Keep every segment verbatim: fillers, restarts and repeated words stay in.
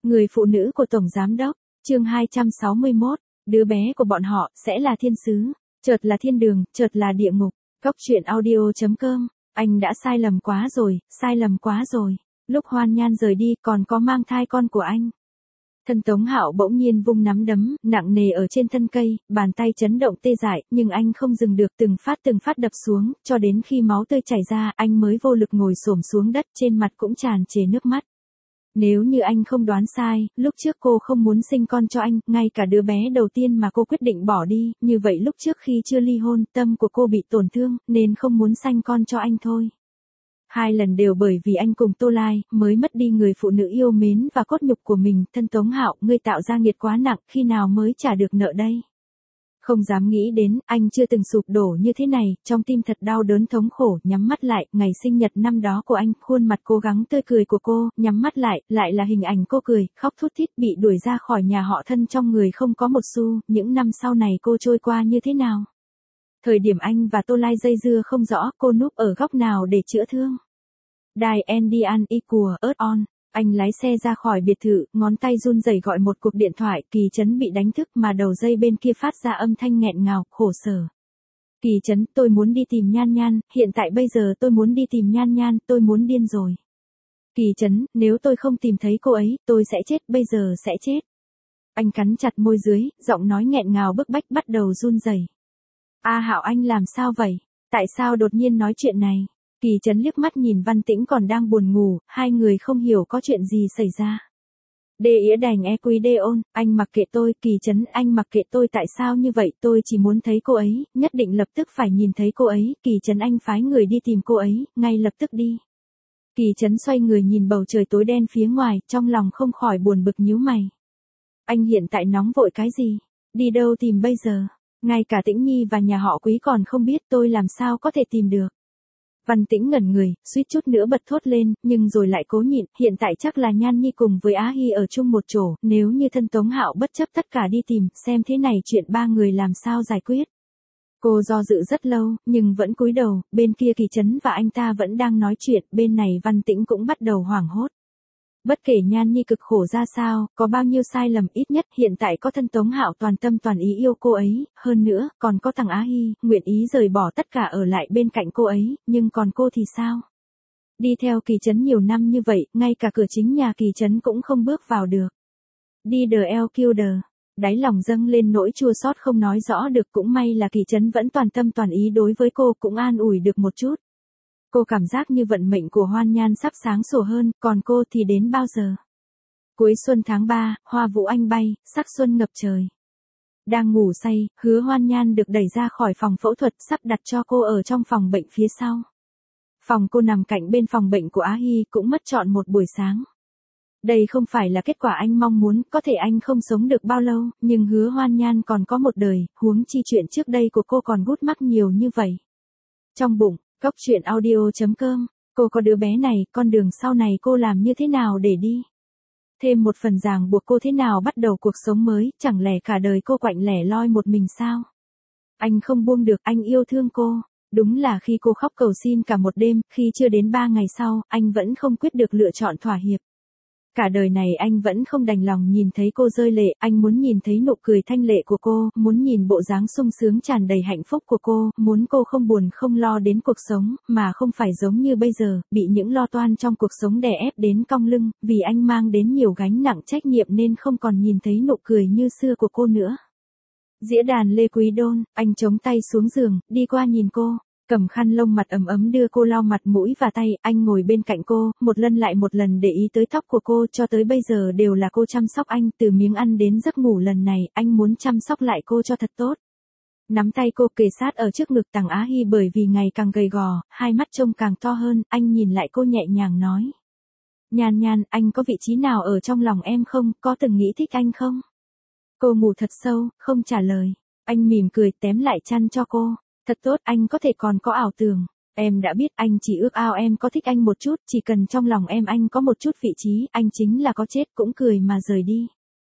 Người phụ nữ của Tổng Giám Đốc, chương hai trăm sáu mươi mốt, đứa bé của bọn họ sẽ là thiên sứ, chợt là thiên đường, chợt là địa ngục. Cốc truyện audio chấm com, anh đã sai lầm quá rồi, sai lầm quá rồi. Lúc Hoan Nhan rời đi còn có mang thai con của anh. Thân Tống Hạo bỗng nhiên vung nắm đấm, nặng nề ở trên thân cây, bàn tay chấn động tê dại, nhưng anh không dừng được, từng phát từng phát đập xuống, cho đến khi máu tươi chảy ra, anh mới vô lực ngồi xổm xuống đất, trên mặt cũng tràn trề nước mắt. Nếu như anh không đoán sai, lúc trước cô không muốn sinh con cho anh, ngay cả đứa bé đầu tiên mà cô quyết định bỏ đi, như vậy lúc trước khi chưa ly hôn, tâm của cô bị tổn thương, nên không muốn sanh con cho anh thôi. Hai lần đều bởi vì anh cùng Tô Lai, mới mất đi người phụ nữ yêu mến và cốt nhục của mình. Thân Tống Hạo, ngươi tạo ra nghiệt quá nặng, khi nào mới trả được nợ đây? Không dám nghĩ đến, anh chưa từng sụp đổ như thế này, trong tim thật đau đớn thống khổ, nhắm mắt lại, ngày sinh nhật năm đó của anh, khuôn mặt cố gắng tươi cười của cô, nhắm mắt lại, lại là hình ảnh cô cười, khóc thút thít, bị đuổi ra khỏi nhà họ thân trong người không có một xu, những năm sau này cô trôi qua như thế nào? Thời điểm anh và Tô Lai dây dưa không rõ, cô núp ở góc nào để chữa thương? Đài Andian Equal Earth On. Anh lái xe ra khỏi biệt thự, ngón tay run rẩy gọi một cuộc điện thoại, Kỳ Trấn bị đánh thức mà đầu dây bên kia phát ra âm thanh nghẹn ngào, khổ sở. Kỳ Trấn, tôi muốn đi tìm Nhan Nhan, hiện tại bây giờ tôi muốn đi tìm Nhan Nhan, tôi muốn điên rồi. Kỳ Trấn, nếu tôi không tìm thấy cô ấy, tôi sẽ chết, bây giờ sẽ chết. Anh cắn chặt môi dưới, giọng nói nghẹn ngào bức bách bắt đầu run rẩy. A Hạo, anh làm sao vậy? Tại sao đột nhiên nói chuyện này? Kỳ Trấn liếc mắt nhìn Văn Tĩnh còn đang buồn ngủ, hai người không hiểu có chuyện gì xảy ra. Đê ĩa đành e quý đê ôn, anh mặc kệ tôi, Kỳ Trấn, anh mặc kệ tôi, tại sao như vậy, tôi chỉ muốn thấy cô ấy, nhất định lập tức phải nhìn thấy cô ấy, Kỳ Trấn, anh phái người đi tìm cô ấy, ngay lập tức đi. Kỳ Trấn xoay người nhìn bầu trời tối đen phía ngoài, trong lòng không khỏi buồn bực nhíu mày. Anh hiện tại nóng vội cái gì? Đi đâu tìm bây giờ? Ngay cả Tĩnh Nhi và nhà họ Quý còn không biết, tôi làm sao có thể tìm được. Văn Tĩnh ngẩn người, suýt chút nữa bật thốt lên, nhưng rồi lại cố nhịn, hiện tại chắc là Nhan Nhi cùng với Á Hy ở chung một chỗ, nếu như thân Tống Hạo bất chấp tất cả đi tìm, xem thế này chuyện ba người làm sao giải quyết. Cô do dự rất lâu, nhưng vẫn cúi đầu, bên kia Kỳ Trấn và anh ta vẫn đang nói chuyện, bên này Văn Tĩnh cũng bắt đầu hoảng hốt. Bất kể Nhan Nhi cực khổ ra sao, có bao nhiêu sai lầm, ít nhất hiện tại có thân Tống Hạo toàn tâm toàn ý yêu cô ấy, hơn nữa, còn có thằng Á Hy, nguyện ý rời bỏ tất cả ở lại bên cạnh cô ấy, nhưng còn cô thì sao? Đi theo Kỳ Trấn nhiều năm như vậy, ngay cả cửa chính nhà Kỳ Trấn cũng không bước vào được. Đi đờ eo kiêu đờ, đáy lòng dâng lên nỗi chua xót không nói rõ được, cũng may là Kỳ Trấn vẫn toàn tâm toàn ý đối với cô, cũng an ủi được một chút. Cô cảm giác như vận mệnh của Hoan Nhan sắp sáng sủa hơn, còn cô thì đến bao giờ? Cuối xuân tháng ba, hoa vũ anh bay, sắc xuân ngập trời. Đang ngủ say, Hứa Hoan Nhan được đẩy ra khỏi phòng phẫu thuật, sắp đặt cho cô ở trong phòng bệnh phía sau. Phòng cô nằm cạnh bên phòng bệnh của Á Hy, cũng mất trọn một buổi sáng. Đây không phải là kết quả anh mong muốn, có thể anh không sống được bao lâu, nhưng Hứa Hoan Nhan còn có một đời, huống chi chuyện trước đây của cô còn gút mắc nhiều như vậy. Trong bụng, Cốc truyện audio chấm com, cô có đứa bé này, con đường sau này cô làm như thế nào để đi? Thêm một phần ràng buộc cô thế nào bắt đầu cuộc sống mới, chẳng lẽ cả đời cô quạnh lẻ loi một mình sao? Anh không buông được, anh yêu thương cô. Đúng là khi cô khóc cầu xin cả một đêm, khi chưa đến ba ngày sau, anh vẫn không quyết được lựa chọn thỏa hiệp. Cả đời này anh vẫn không đành lòng nhìn thấy cô rơi lệ, anh muốn nhìn thấy nụ cười thanh lệ của cô, muốn nhìn bộ dáng sung sướng tràn đầy hạnh phúc của cô, muốn cô không buồn không lo đến cuộc sống, mà không phải giống như bây giờ, bị những lo toan trong cuộc sống đè ép đến cong lưng, vì anh mang đến nhiều gánh nặng trách nhiệm nên không còn nhìn thấy nụ cười như xưa của cô nữa. Dĩa đàn Lê Quý Đôn, anh chống tay xuống giường, đi qua nhìn cô. Cầm khăn lông mặt ấm ấm đưa cô lau mặt mũi và tay, anh ngồi bên cạnh cô, một lần lại một lần để ý tới tóc của cô, cho tới bây giờ đều là cô chăm sóc anh, từ miếng ăn đến giấc ngủ, lần này, anh muốn chăm sóc lại cô cho thật tốt. Nắm tay cô kề sát ở trước ngực Tằng Á Hy, bởi vì ngày càng gầy gò, hai mắt trông càng to hơn, anh nhìn lại cô nhẹ nhàng nói. Nhan Nhan, anh có vị trí nào ở trong lòng em không, có từng nghĩ thích anh không? Cô ngủ thật sâu, không trả lời. Anh mỉm cười tém lại chăn cho cô. Thật tốt, anh có thể còn có ảo tưởng. Em đã biết, anh chỉ ước ao em có thích anh một chút, chỉ cần trong lòng em anh có một chút vị trí, anh chính là có chết cũng cười mà rời đi.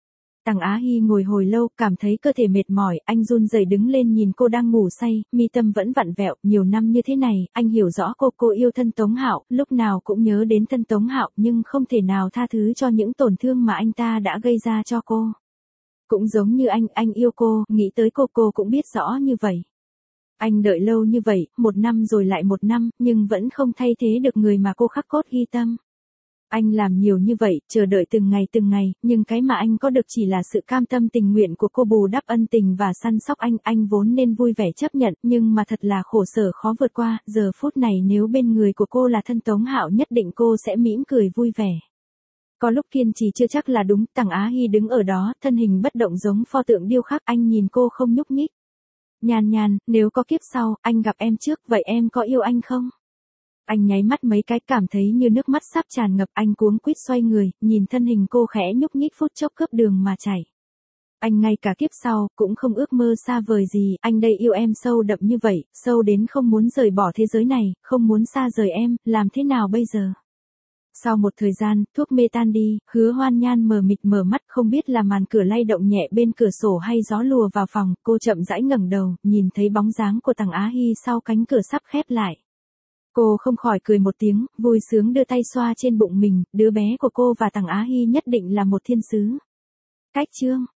Tằng Á Hi ngồi hồi lâu, cảm thấy cơ thể mệt mỏi, anh run rẩy đứng lên nhìn cô đang ngủ say, mi tâm vẫn vặn vẹo, nhiều năm như thế này, anh hiểu rõ cô, cô yêu thân Tống Hạo, lúc nào cũng nhớ đến thân Tống Hạo, nhưng không thể nào tha thứ cho những tổn thương mà anh ta đã gây ra cho cô. Cũng giống như anh, anh yêu cô, nghĩ tới cô, cô cũng biết rõ như vậy. Anh đợi lâu như vậy, một năm rồi lại một năm, nhưng vẫn không thay thế được người mà cô khắc cốt ghi tâm. Anh làm nhiều như vậy, chờ đợi từng ngày từng ngày, nhưng cái mà anh có được chỉ là sự cam tâm tình nguyện của cô bù đắp ân tình và săn sóc anh. Anh vốn nên vui vẻ chấp nhận, nhưng mà thật là khổ sở khó vượt qua. Giờ phút này nếu bên người của cô là thân Tống Hạo nhất định cô sẽ mỉm cười vui vẻ. Có lúc kiên trì chưa chắc là đúng, Tằng Á Hi đứng ở đó, thân hình bất động giống pho tượng điêu khắc, anh nhìn cô không nhúc nhích. Nhàn nhàn, nếu có kiếp sau, anh gặp em trước, vậy em có yêu anh không? Anh nháy mắt mấy cái, cảm thấy như nước mắt sắp tràn ngập, anh cuống quýt xoay người, nhìn thân hình cô khẽ nhúc nhích phút chốc cướp đường mà chảy. Anh ngay cả kiếp sau, cũng không ước mơ xa vời gì, anh đây yêu em sâu đậm như vậy, sâu đến không muốn rời bỏ thế giới này, không muốn xa rời em, làm thế nào bây giờ? Sau một thời gian, thuốc mê tan đi, Hứa Hoan Nhan mờ mịt mở mắt, không biết là màn cửa lay động nhẹ bên cửa sổ hay gió lùa vào phòng, cô chậm rãi ngẩng đầu, nhìn thấy bóng dáng của Tằng Á Hi sau cánh cửa sắp khép lại. Cô không khỏi cười một tiếng, vui sướng đưa tay xoa trên bụng mình, đứa bé của cô và Tằng Á Hi nhất định là một thiên sứ. Cách chương